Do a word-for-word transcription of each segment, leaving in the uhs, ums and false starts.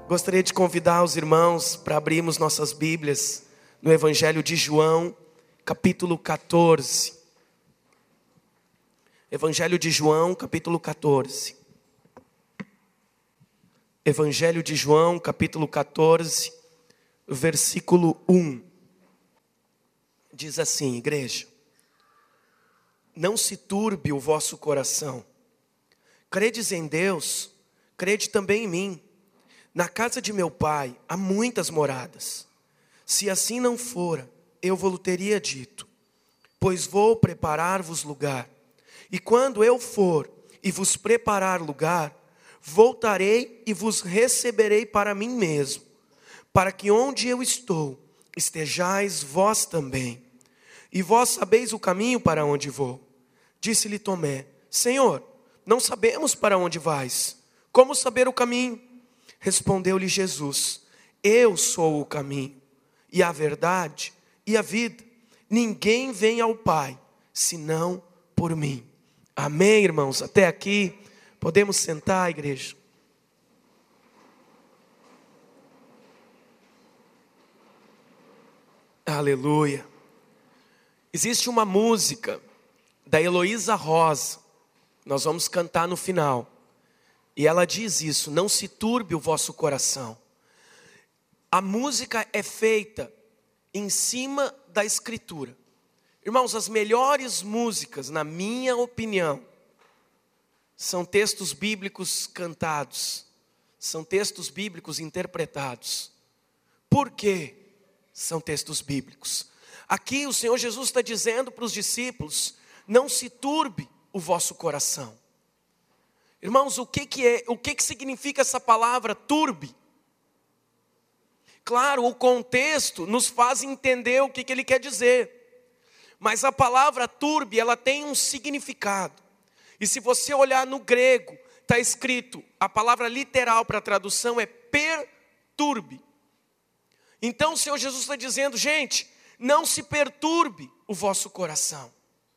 Gostaria de convidar os irmãos para abrirmos nossas Bíblias no Evangelho de João, capítulo quatorze. Evangelho de João, capítulo quatorze. Evangelho de João, capítulo quatorze, versículo um. Diz assim, igreja: não se turbe o vosso coração. Credes em Deus, crede também em mim. Na casa de meu pai há muitas moradas. Se assim não fora, eu vou-lhe teria dito, pois vou preparar-vos lugar. E quando eu for e vos preparar lugar, voltarei e vos receberei para mim mesmo, para que onde eu estou, estejais vós também. E vós sabeis o caminho para onde vou. Disse-lhe Tomé: Senhor, não sabemos para onde vais. Como saber o caminho? Respondeu-lhe Jesus: eu sou o caminho, e a verdade, e a vida. Ninguém vem ao Pai, senão por mim. Amém, irmãos? Até aqui, podemos sentar, igreja? Aleluia. Existe uma música da Heloísa Rosa, nós vamos cantar no final. E ela diz isso: não se turbe o vosso coração. A música é feita em cima da Escritura. Irmãos, as melhores músicas, na minha opinião, são textos bíblicos cantados. São textos bíblicos interpretados. Por quê? São textos bíblicos. Aqui o Senhor Jesus está dizendo para os discípulos: não se turbe o vosso coração. Irmãos, o que que é, o que que significa essa palavra turbe? Claro, o contexto nos faz entender o que que ele quer dizer. Mas a palavra turbe, ela tem um significado. E se você olhar no grego, está escrito, a palavra literal para a tradução é perturbe. Então o Senhor Jesus está dizendo: gente, não se perturbe o vosso coração.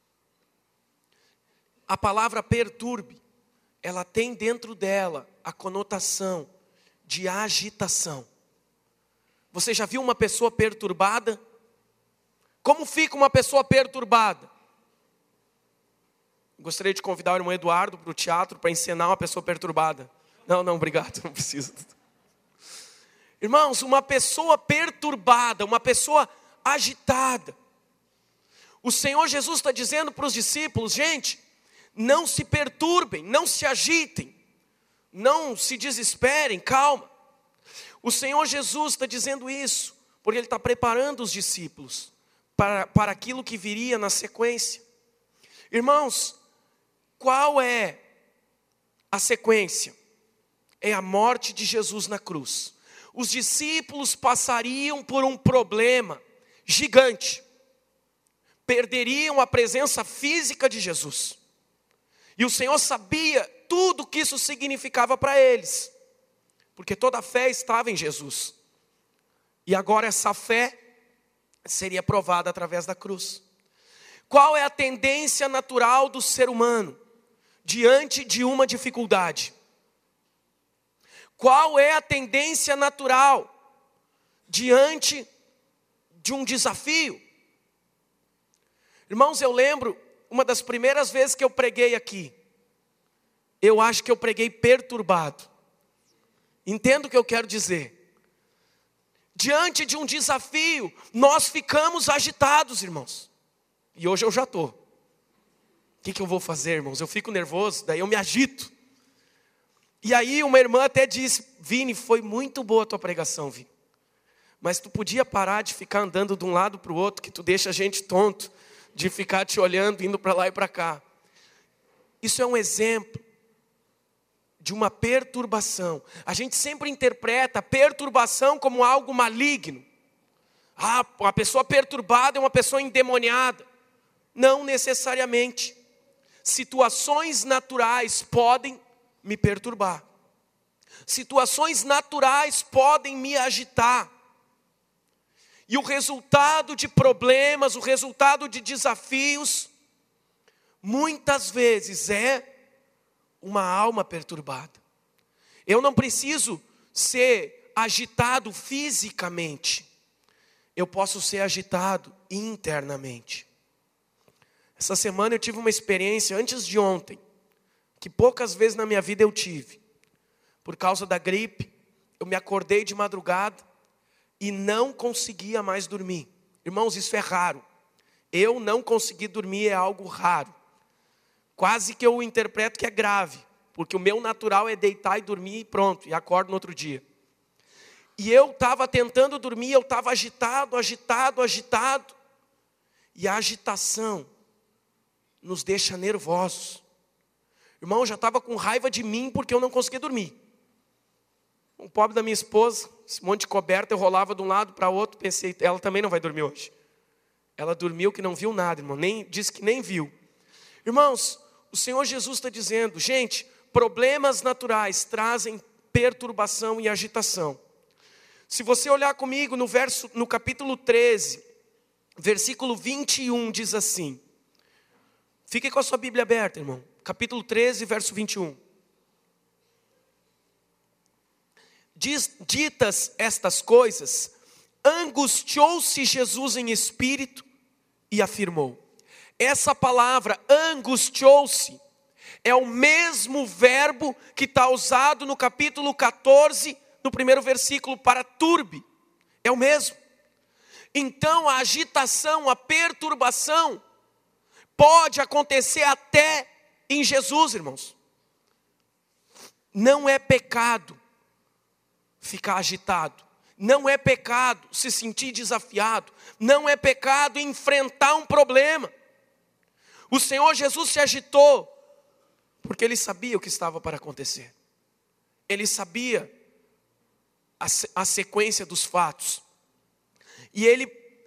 A palavra perturbe, ela tem dentro dela a conotação de agitação. Você já viu uma pessoa perturbada? Como fica uma pessoa perturbada? Gostaria de convidar o irmão Eduardo para o teatro para encenar uma pessoa perturbada. Não, não, obrigado, não preciso. Irmãos, uma pessoa perturbada, uma pessoa agitada. O Senhor Jesus está dizendo para os discípulos: gente, não se perturbem, não se agitem, não se desesperem, calma. O Senhor Jesus está dizendo isso, porque Ele está preparando os discípulos para, para aquilo que viria na sequência. Irmãos, qual é a sequência? É a morte de Jesus na cruz. Os discípulos passariam por um problema gigante. Perderiam a presença física de Jesus. E o Senhor sabia tudo o que isso significava para eles. Porque toda a fé estava em Jesus. E agora essa fé seria provada através da cruz. Qual é a tendência natural do ser humano diante de uma dificuldade? Qual é a tendência natural diante de um desafio? Irmãos, eu lembro, uma das primeiras vezes que eu preguei aqui, eu acho que eu preguei perturbado. Entendo o que eu quero dizer. Diante de um desafio, nós ficamos agitados, irmãos. E hoje eu já estou. O que, que eu vou fazer, irmãos? Eu fico nervoso, daí eu me agito. E aí uma irmã até disse: Vini, foi muito boa a tua pregação, Vini. Mas tu podia parar de ficar andando de um lado para o outro, que tu deixa a gente tonto, de ficar te olhando, indo para lá e para cá. Isso é um exemplo de uma perturbação. A gente sempre interpreta a perturbação como algo maligno. Ah, uma pessoa perturbada é uma pessoa endemoniada. Não necessariamente. Situações naturais podem me perturbar. Situações naturais podem me agitar. E o resultado de problemas, o resultado de desafios, muitas vezes é uma alma perturbada. Eu não preciso ser agitado fisicamente, eu posso ser agitado internamente. Essa semana eu tive uma experiência antes de ontem, que poucas vezes na minha vida eu tive. Por causa da gripe, eu me acordei de madrugada e não conseguia mais dormir. Irmãos, isso é raro. Eu não conseguir dormir é algo raro. Quase que eu interpreto que é grave, porque o meu natural é deitar e dormir e pronto, e acordo no outro dia. E eu estava tentando dormir, eu estava agitado, agitado, agitado. E a agitação nos deixa nervosos. Irmão, eu já estava com raiva de mim porque eu não conseguia dormir. O pobre da minha esposa, esse monte de coberta, eu rolava de um lado para o outro, pensei, ela também não vai dormir hoje. Ela dormiu que não viu nada, irmão, nem, disse que nem viu. Irmãos, o Senhor Jesus está dizendo, gente, problemas naturais trazem perturbação e agitação. Se você olhar comigo no, verso, no capítulo treze, versículo vinte e um, diz assim. Fique com a sua Bíblia aberta, irmão. Capítulo treze, verso vinte e um. Diz, ditas estas coisas, angustiou-se Jesus em espírito e afirmou. Essa palavra, angustiou-se, é o mesmo verbo que está usado no capítulo quatorze, no primeiro versículo, para turbe. É o mesmo. Então a agitação, a perturbação, pode acontecer até em Jesus, irmãos. Não é pecado ficar agitado. Não é pecado se sentir desafiado. Não é pecado enfrentar um problema. O Senhor Jesus se agitou porque Ele sabia o que estava para acontecer. Ele sabia a, a sequência dos fatos. E Ele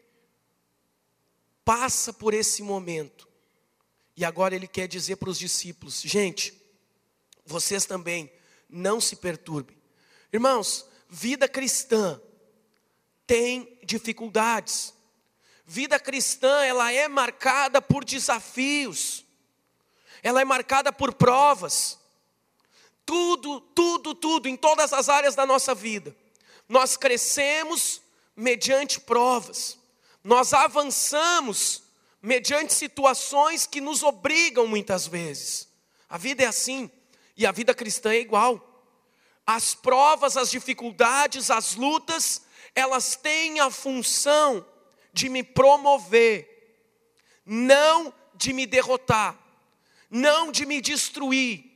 passa por esse momento. E agora Ele quer dizer para os discípulos, gente, vocês também não se perturbem. Irmãos, vida cristã tem dificuldades. Vida cristã, ela é marcada por desafios. Ela é marcada por provas. Tudo, tudo, tudo, em todas as áreas da nossa vida. Nós crescemos mediante provas. Nós avançamos mediante situações que nos obrigam muitas vezes. A vida é assim, e a vida cristã é igual. As provas, as dificuldades, as lutas, elas têm a função de me promover, não de me derrotar, não de me destruir.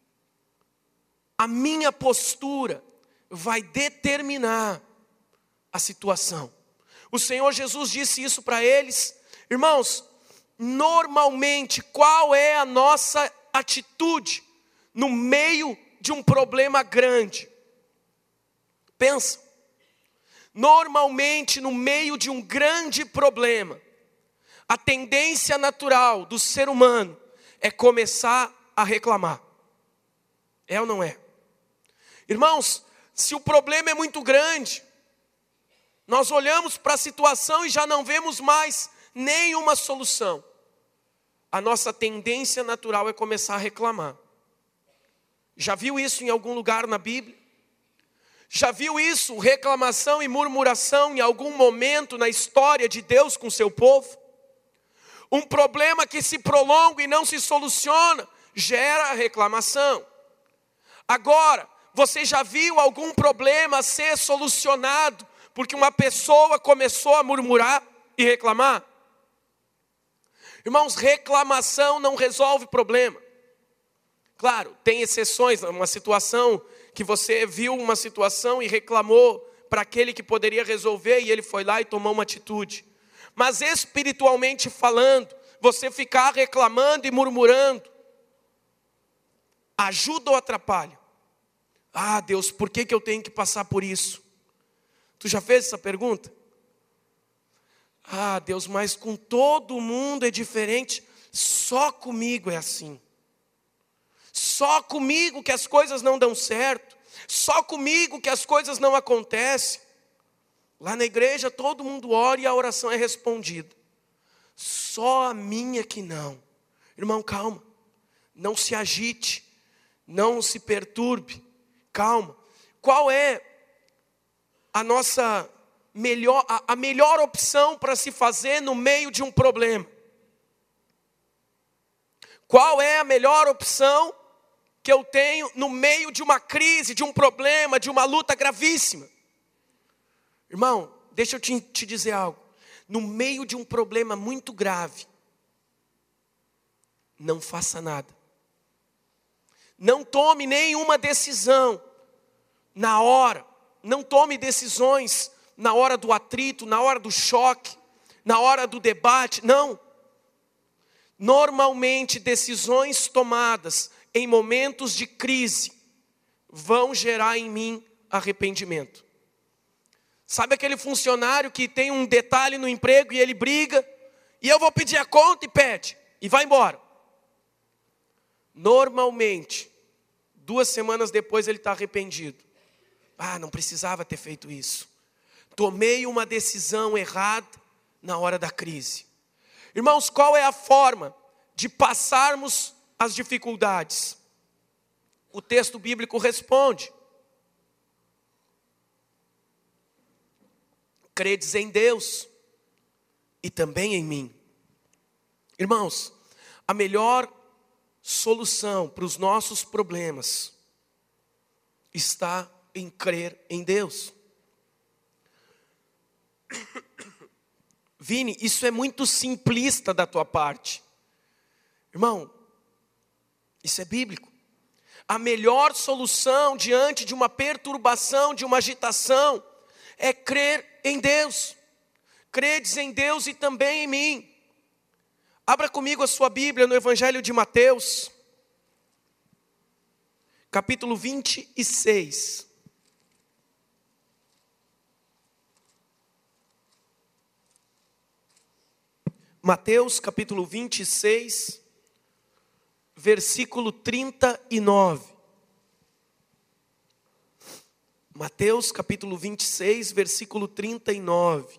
A minha postura vai determinar a situação. O Senhor Jesus disse isso para eles. Irmãos, normalmente, qual é a nossa atitude no meio de um problema grande? Pensa. Normalmente, no meio de um grande problema, a tendência natural do ser humano é começar a reclamar. É ou não é? Irmãos, se o problema é muito grande, nós olhamos para a situação e já não vemos mais nenhuma solução. A nossa tendência natural é começar a reclamar. Já viu isso em algum lugar na Bíblia? Já viu isso, reclamação e murmuração, em algum momento na história de Deus com seu povo? Um problema que se prolonga e não se soluciona, gera reclamação. Agora, você já viu algum problema ser solucionado porque uma pessoa começou a murmurar e reclamar? Irmãos, reclamação não resolve problema. Claro, tem exceções, uma situação que você viu uma situação e reclamou para aquele que poderia resolver e ele foi lá e tomou uma atitude. Mas espiritualmente falando, você ficar reclamando e murmurando, ajuda ou atrapalha? Ah, Deus, por que que eu tenho que passar por isso? Tu já fez essa pergunta? Ah, Deus, mas com todo mundo é diferente, só comigo é assim. Só comigo que as coisas não dão certo. Só comigo que as coisas não acontecem. Lá na igreja todo mundo ora e a oração é respondida. Só a minha que não. Irmão, calma. Não se agite. Não se perturbe. Calma. Qual é a nossa melhor, a, a melhor opção para se fazer no meio de um problema? Qual é a melhor opção que eu tenho no meio de uma crise, de um problema, de uma luta gravíssima? Irmão, deixa eu te, te dizer algo. No meio de um problema muito grave, não faça nada. Não tome nenhuma decisão na hora. Não tome decisões na hora do atrito, na hora do choque, na hora do debate. Não. Normalmente, decisões tomadas em momentos de crise vão gerar em mim arrependimento. Sabe aquele funcionário que tem um detalhe no emprego e ele briga, e eu vou pedir a conta e pede, e vai embora. Normalmente, duas semanas depois ele está arrependido. Ah, não precisava ter feito isso. Tomei uma decisão errada na hora da crise. Irmãos, qual é a forma de passarmos as dificuldades? O texto bíblico responde: credes em Deus e também em mim. Irmãos, a melhor solução para os nossos problemas está em crer em Deus. Vini, isso é muito simplista da tua parte. Irmão, isso é bíblico. A melhor solução diante de uma perturbação, de uma agitação, é crer em Deus. Credes em Deus e também em mim. Abra comigo a sua Bíblia no Evangelho de Mateus, capítulo vinte e seis. Mateus, capítulo vinte e seis, versículo trinta e nove. Mateus, capítulo vinte e seis, versículo trinta e nove.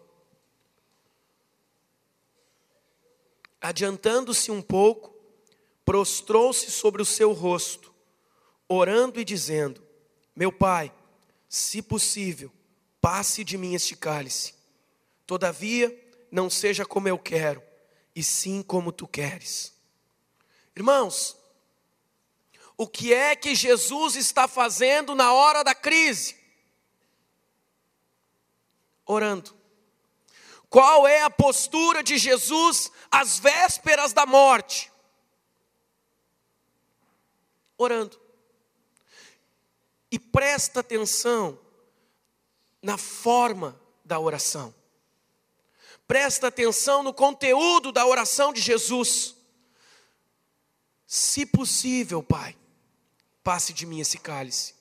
Adiantando-se um pouco, prostrou-se sobre o seu rosto, orando e dizendo: meu Pai, se possível, passe de mim este cálice. Todavia, não seja como eu quero, e sim como tu queres. Irmãos, o que é que Jesus está fazendo na hora da crise? Orando. Qual é a postura de Jesus às vésperas da morte? Orando. E presta atenção na forma da oração. Presta atenção no conteúdo da oração de Jesus. Se possível, Pai, passe de mim esse cálice.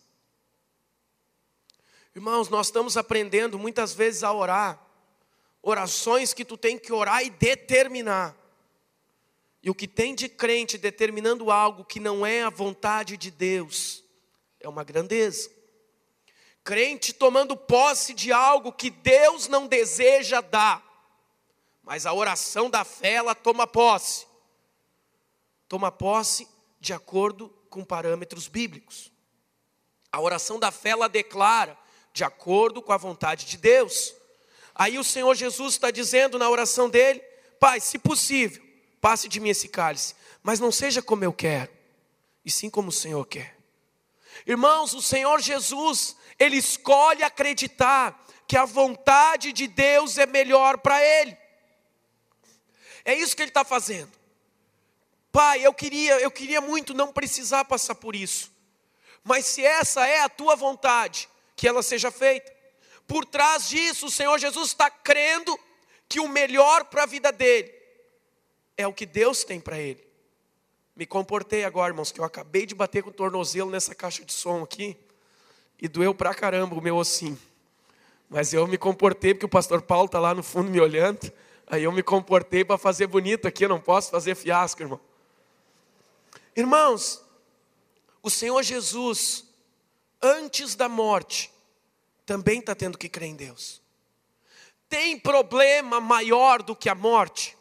Irmãos, nós estamos aprendendo muitas vezes a orar orações que tu tem que orar e determinar. E o que tem de crente determinando algo que não é a vontade de Deus é uma grandeza. Crente tomando posse de algo que Deus não deseja dar. Mas a oração da fé, ela toma posse. Toma posse de acordo com parâmetros bíblicos. A oração da fé, ela declara de acordo com a vontade de Deus. Aí o Senhor Jesus está dizendo na oração dele: Pai, se possível, passe de mim esse cálice, mas não seja como eu quero, e sim como o Senhor quer. Irmãos, o Senhor Jesus, Ele escolhe acreditar que a vontade de Deus é melhor para Ele. É isso que Ele está fazendo. Pai, eu queria, eu queria muito não precisar passar por isso, mas se essa é a tua vontade, que ela seja feita. Por trás disso, o Senhor Jesus está crendo que o melhor para a vida dele é o que Deus tem para ele. Me comportei agora, irmãos, que eu acabei de bater com o tornozelo nessa caixa de som aqui e doeu pra caramba o meu ossinho. Mas eu me comportei porque o pastor Paulo está lá no fundo me olhando. Aí eu me comportei para fazer bonito aqui, eu não posso fazer fiasco, irmão. Irmãos, o Senhor Jesus, antes da morte, também está tendo que crer em Deus. Tem problema maior do que a morte?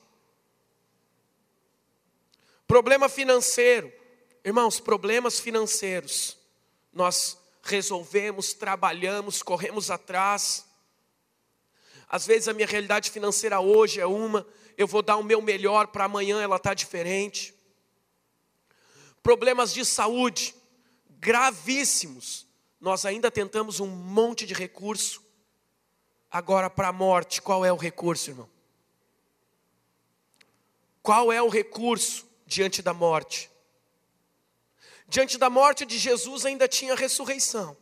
Problema financeiro. Irmãos, problemas financeiros nós resolvemos, trabalhamos, corremos atrás. Às vezes a minha realidade financeira hoje é uma, eu vou dar o meu melhor para amanhã ela está diferente. Problemas de saúde gravíssimos, nós ainda tentamos um monte de recurso. Agora para a morte, qual é o recurso, irmão? Qual é o recurso diante da morte? Diante da morte de Jesus ainda tinha ressurreição.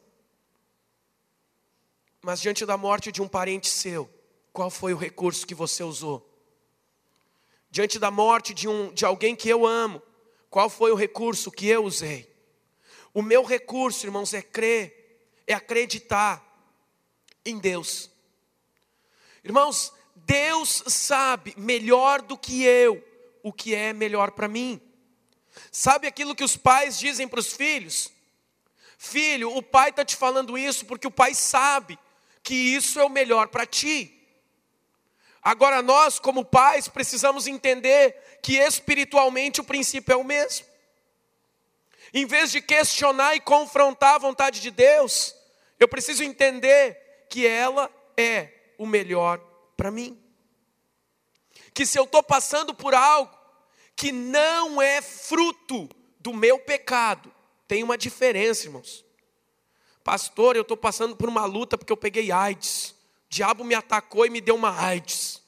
Mas diante da morte de um parente seu, qual foi o recurso que você usou? Diante da morte de, um, de alguém que eu amo, qual foi o recurso que eu usei? O meu recurso, irmãos, é crer, é acreditar em Deus. Irmãos, Deus sabe melhor do que eu o que é melhor para mim. Sabe aquilo que os pais dizem para os filhos? Filho, o pai está te falando isso porque o pai sabe que isso é o melhor para ti. Agora nós, como pais, precisamos entender que espiritualmente o princípio é o mesmo. Em vez de questionar e confrontar a vontade de Deus, eu preciso entender que ela é o melhor para mim. Que se eu estou passando por algo que não é fruto do meu pecado, tem uma diferença, irmãos. Pastor, eu estou passando por uma luta porque eu peguei AIDS. O diabo me atacou e me deu uma AIDS.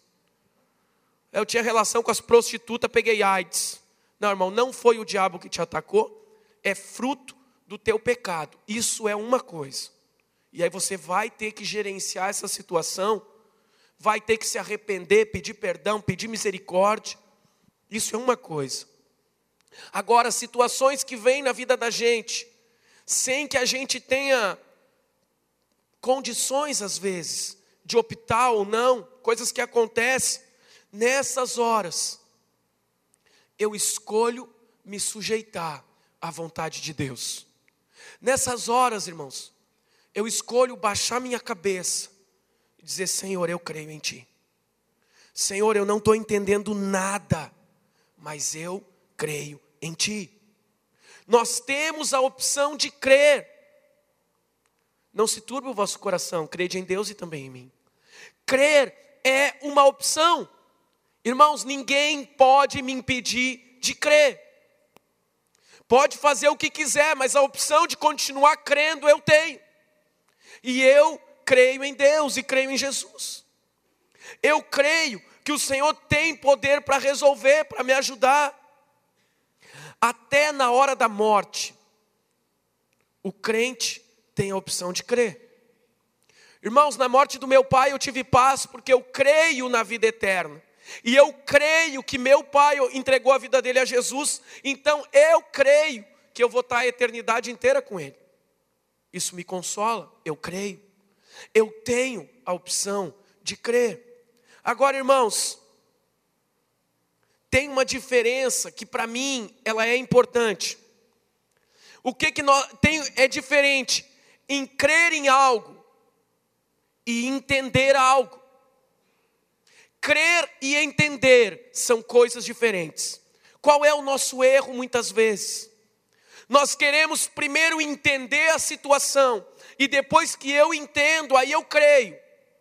Eu tinha relação com as prostitutas, peguei AIDS. Não, irmão, não foi o diabo que te atacou, é fruto do teu pecado. Isso é uma coisa. E aí você vai ter que gerenciar essa situação, vai ter que se arrepender, pedir perdão, pedir misericórdia. Isso é uma coisa. Agora, situações que vêm na vida da gente, sem que a gente tenha condições às vezes, de optar ou não, coisas que acontecem, nessas horas, eu escolho me sujeitar à vontade de Deus. Nessas horas, irmãos, eu escolho baixar minha cabeça e dizer, Senhor, eu creio em Ti. Senhor, eu não estou entendendo nada, mas eu creio em Ti. Nós temos a opção de crer. Não se turbe o vosso coração, crede em Deus e também em mim. Crer é uma opção. Irmãos, ninguém pode me impedir de crer. Pode fazer o que quiser, mas a opção de continuar crendo eu tenho. E eu creio em Deus e creio em Jesus. Eu creio que o Senhor tem poder para resolver, para me ajudar. Até na hora da morte, o crente tem a opção de crer. Irmãos, na morte do meu pai eu tive paz porque eu creio na vida eterna. E eu creio que meu pai entregou a vida dele a Jesus. Então eu creio que eu vou estar a eternidade inteira com ele. Isso me consola, eu creio. Eu tenho a opção de crer. Agora, irmãos, tem uma diferença que para mim ela é importante. O que que nós, tem, é diferente em crer em algo e entender algo. Crer e entender são coisas diferentes. Qual é o nosso erro muitas vezes? Nós queremos primeiro entender a situação e depois que eu entendo, aí eu creio.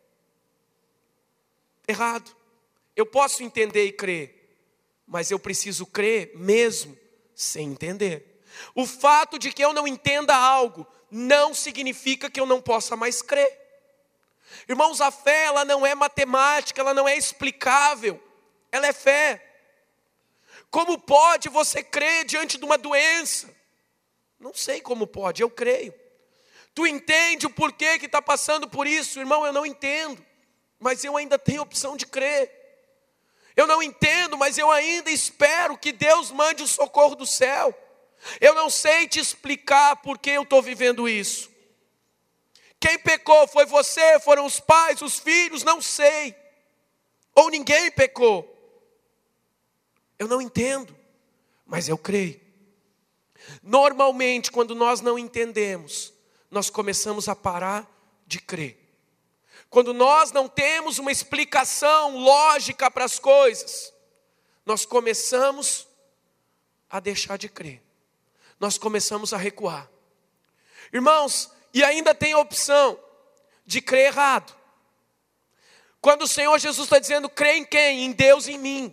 Errado. Eu posso entender e crer, mas eu preciso crer mesmo sem entender. O fato de que eu não entenda algo não significa que eu não possa mais crer. Irmãos, a fé ela não é matemática, ela não é explicável, ela é fé. Como pode você crer diante de uma doença? Não sei como pode, eu creio. Tu entende o porquê que está passando por isso? Irmão, eu não entendo, mas eu ainda tenho opção de crer. Eu não entendo, mas eu ainda espero que Deus mande o socorro do céu. Eu não sei te explicar por que eu estou vivendo isso. Quem pecou foi você, foram os pais, os filhos, não sei. Ou ninguém pecou. Eu não entendo, mas eu creio. Normalmente, quando nós não entendemos, nós começamos a parar de crer. Quando nós não temos uma explicação lógica para as coisas, nós começamos a deixar de crer. Nós começamos a recuar. Irmãos, e ainda tem a opção de crer errado. Quando o Senhor Jesus está dizendo, crê em quem? Em Deus e em mim.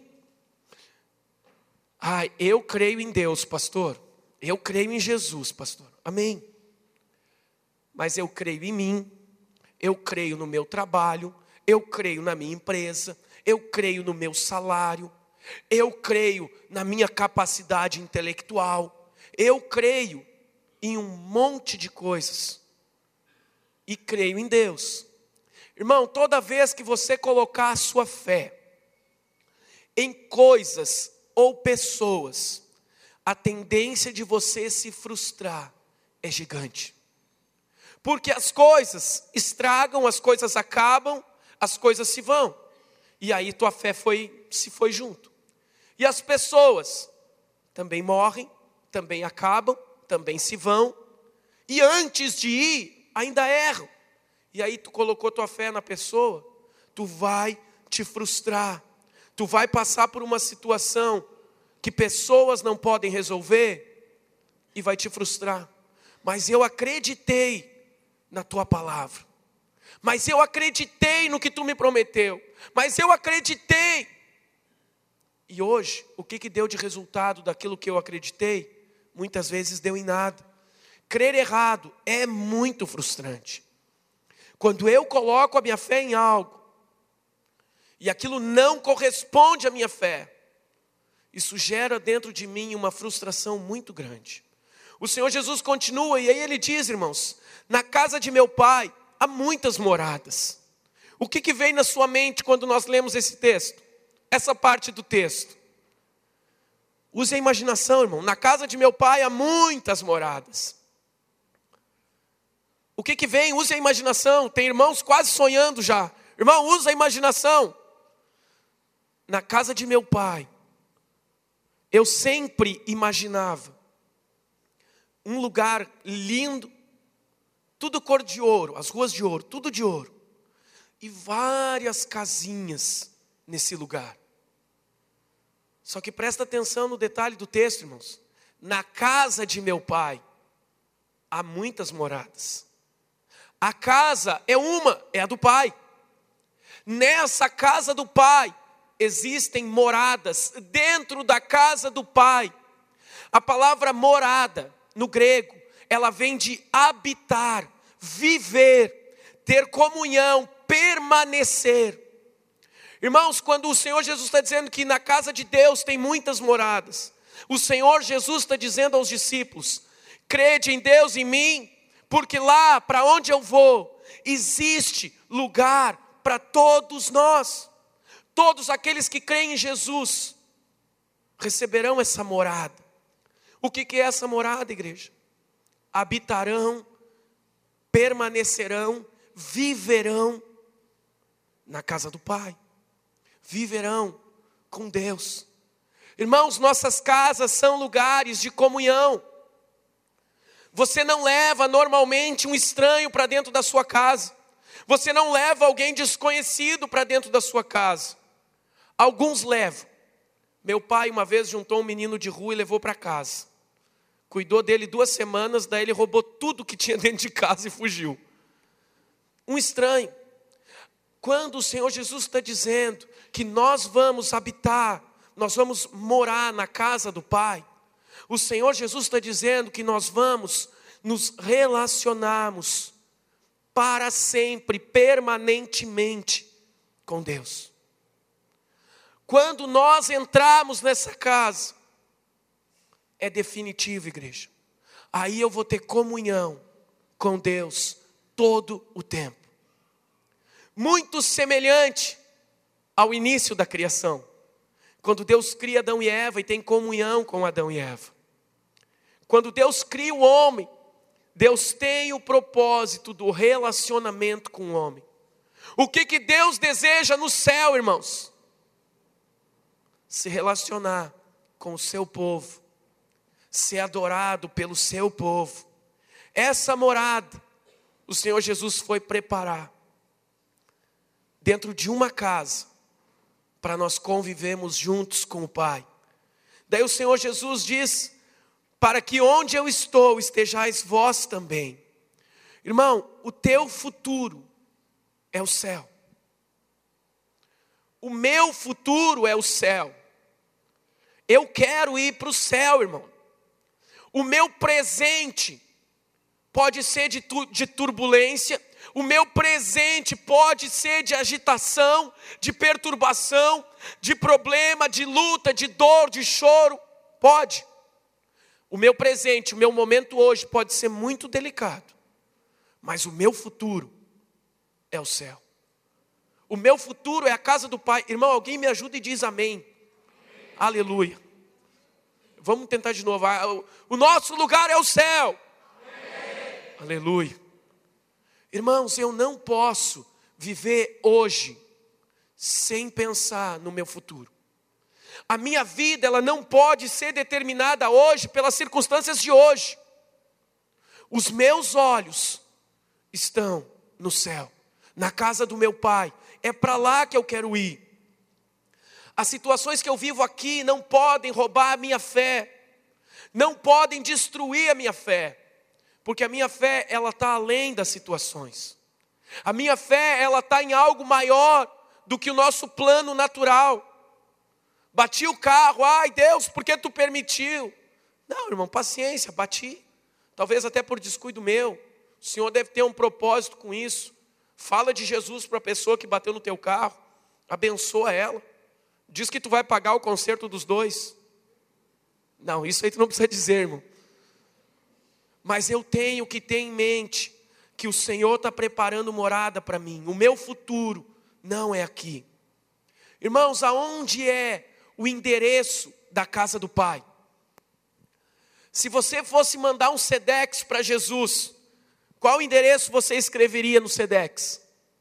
Ah, eu creio em Deus, pastor. Eu creio em Jesus, pastor. Amém. Mas eu creio em mim. Eu creio no meu trabalho. Eu creio na minha empresa. Eu creio no meu salário. Eu creio na minha capacidade intelectual. Eu creio em um monte de coisas. E creio em Deus. Irmão, toda vez que você colocar a sua fé em coisas ou pessoas, a tendência de você se frustrar é gigante. Porque as coisas estragam, as coisas acabam, as coisas se vão. E aí tua fé foi, se foi junto. E as pessoas também morrem, também acabam, também se vão. E antes de ir, ainda erram. E aí tu colocou tua fé na pessoa, tu vai te frustrar. Tu vai passar por uma situação que pessoas não podem resolver e vai te frustrar. Mas eu acreditei na tua palavra. Mas eu acreditei no que tu me prometeu. Mas eu acreditei. E hoje, o que que deu de resultado daquilo que eu acreditei? Muitas vezes deu em nada. Crer errado é muito frustrante. Quando eu coloco a minha fé em algo, e aquilo não corresponde à minha fé, isso gera dentro de mim uma frustração muito grande. O Senhor Jesus continua, e aí Ele diz, irmãos, na casa de meu Pai há muitas moradas. O que que vem na sua mente quando nós lemos esse texto? Essa parte do texto. Use a imaginação, irmão. Na casa de meu Pai há muitas moradas. O que que vem? Use a imaginação. Tem irmãos quase sonhando já. Irmão, use a imaginação. Na casa de meu pai, eu sempre imaginava um lugar lindo, tudo cor de ouro, as ruas de ouro, tudo de ouro. E várias casinhas nesse lugar. Só que presta atenção no detalhe do texto, irmãos. Na casa de meu pai, há muitas moradas. A casa é uma, é a do Pai. Nessa casa do Pai, existem moradas. Dentro da casa do Pai. A palavra morada, no grego, ela vem de habitar, viver, ter comunhão, permanecer. Irmãos, quando o Senhor Jesus está dizendo que na casa de Deus tem muitas moradas, o Senhor Jesus está dizendo aos discípulos, crede em Deus e em mim, porque lá para onde eu vou, existe lugar para todos nós. Todos aqueles que creem em Jesus receberão essa morada. O que que é essa morada, igreja? Habitarão, permanecerão, viverão na casa do Pai. Viverão com Deus. Irmãos, nossas casas são lugares de comunhão. Você não leva normalmente um estranho para dentro da sua casa. Você não leva alguém desconhecido para dentro da sua casa. Alguns levam. Meu pai uma vez juntou um menino de rua e levou para casa. Cuidou dele duas semanas, daí ele roubou tudo que tinha dentro de casa e fugiu. Um estranho. Quando o Senhor Jesus está dizendo que nós vamos habitar, nós vamos morar na casa do Pai, o Senhor Jesus está dizendo que nós vamos nos relacionarmos para sempre, permanentemente com Deus. Quando nós entrarmos nessa casa, é definitivo, igreja. Aí eu vou ter comunhão com Deus todo o tempo. Muito semelhante ao início da criação. Quando Deus cria Adão e Eva e tem comunhão com Adão e Eva. Quando Deus cria o homem, Deus tem o propósito do relacionamento com o homem. O que que Deus deseja no céu, irmãos? Se relacionar com o seu povo. Ser adorado pelo seu povo. Essa morada, o Senhor Jesus foi preparar. Dentro de uma casa. Para nós convivermos juntos com o Pai. Daí o Senhor Jesus diz, para que onde eu estou estejais vós também. Irmão, o teu futuro é o céu. O meu futuro é o céu. Eu quero ir para o céu, irmão. O meu presente pode ser de, tu, de turbulência. O meu presente pode ser de agitação, de perturbação, de problema, de luta, de dor, de choro. Pode. O meu presente, o meu momento hoje pode ser muito delicado. Mas o meu futuro é o céu. O meu futuro é a casa do Pai. Irmão, alguém me ajuda e diz amém. Amém. Aleluia. Vamos tentar de novo. O nosso lugar é o céu. Amém. Aleluia. Irmãos, eu não posso viver hoje sem pensar no meu futuro. A minha vida, ela não pode ser determinada hoje pelas circunstâncias de hoje. Os meus olhos estão no céu, na casa do meu Pai. É para lá que eu quero ir. As situações que eu vivo aqui não podem roubar a minha fé, não podem destruir a minha fé, porque a minha fé, ela está além das situações. A minha fé, ela está em algo maior do que o nosso plano natural. Bati o carro, ai Deus, por que tu permitiu? Não, irmão, paciência, bati. Talvez até por descuido meu. O Senhor deve ter um propósito com isso. Fala de Jesus para a pessoa que bateu no teu carro. Abençoa ela. Diz que tu vai pagar o conserto dos dois. Não, isso aí tu não precisa dizer, irmão. Mas eu tenho que ter em mente que o Senhor está preparando morada para mim. O meu futuro não é aqui. Irmãos, aonde é o endereço da casa do Pai? Se você fosse mandar um Sedex para Jesus, qual endereço você escreveria no Sedex?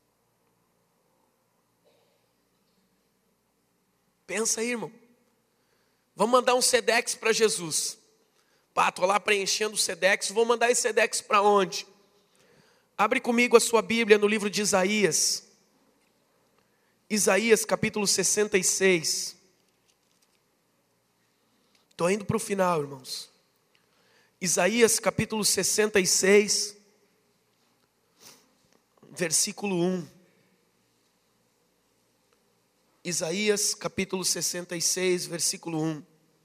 Pensa aí, irmão. Vamos mandar um Sedex para Jesus. Pá, estou lá preenchendo o Sedex. Vou mandar esse Sedex para onde? Abre comigo a sua Bíblia no livro de Isaías. Isaías capítulo sessenta e seis. Estou indo para o final, irmãos. Isaías capítulo sessenta e seis, versículo um. Isaías capítulo sessenta e seis, versículo um.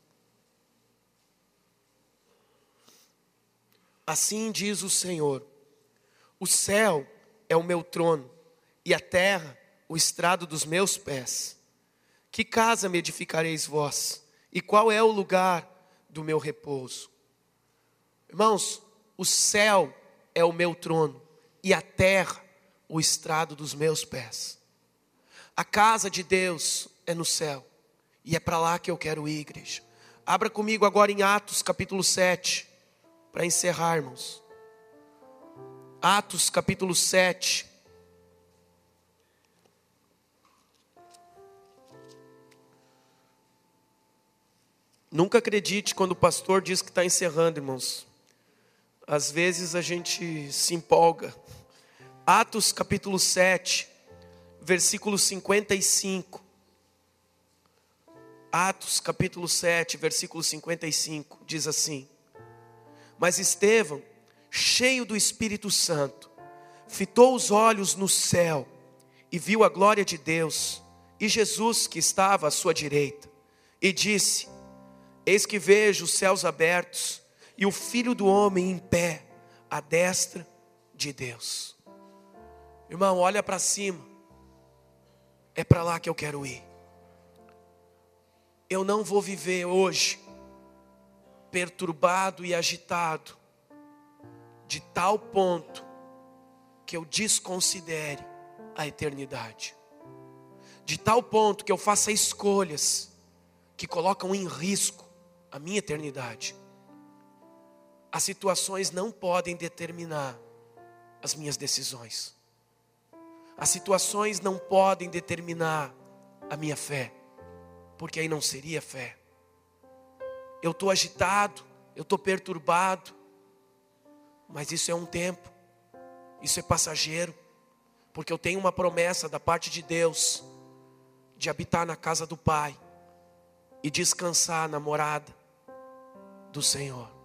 Assim diz o Senhor: o céu é o meu trono, e a terra o estrado dos meus pés. Que casa me edificareis vós? E qual é o lugar do meu repouso? Irmãos, o céu é o meu trono, e a terra o estrado dos meus pés. A casa de Deus é no céu, e é para lá que eu quero ir, igreja. Abra comigo agora em Atos capítulo sete, para encerrar, irmãos. Atos capítulo sete. Nunca acredite quando o pastor diz que está encerrando, irmãos. Às vezes a gente se empolga. Atos capítulo sete, versículo cinquenta e cinco. Atos capítulo sete, versículo cinquenta e cinco, diz assim: mas Estevão, cheio do Espírito Santo, fitou os olhos no céu e viu a glória de Deus e Jesus que estava à sua direita, e disse: eis que vejo os céus abertos e o Filho do Homem em pé à destra de Deus. Irmão, olha para cima. É para lá que eu quero ir. Eu não vou viver hoje perturbado e agitado de tal ponto que eu desconsidere a eternidade. De tal ponto que eu faça escolhas que colocam em risco a minha eternidade. As situações não podem determinar as minhas decisões. As situações não podem determinar a minha fé, porque aí não seria fé. Eu estou agitado, eu estou perturbado, mas isso é um tempo, isso é passageiro, porque eu tenho uma promessa da parte de Deus, de habitar na casa do Pai, e descansar na morada do Senhor.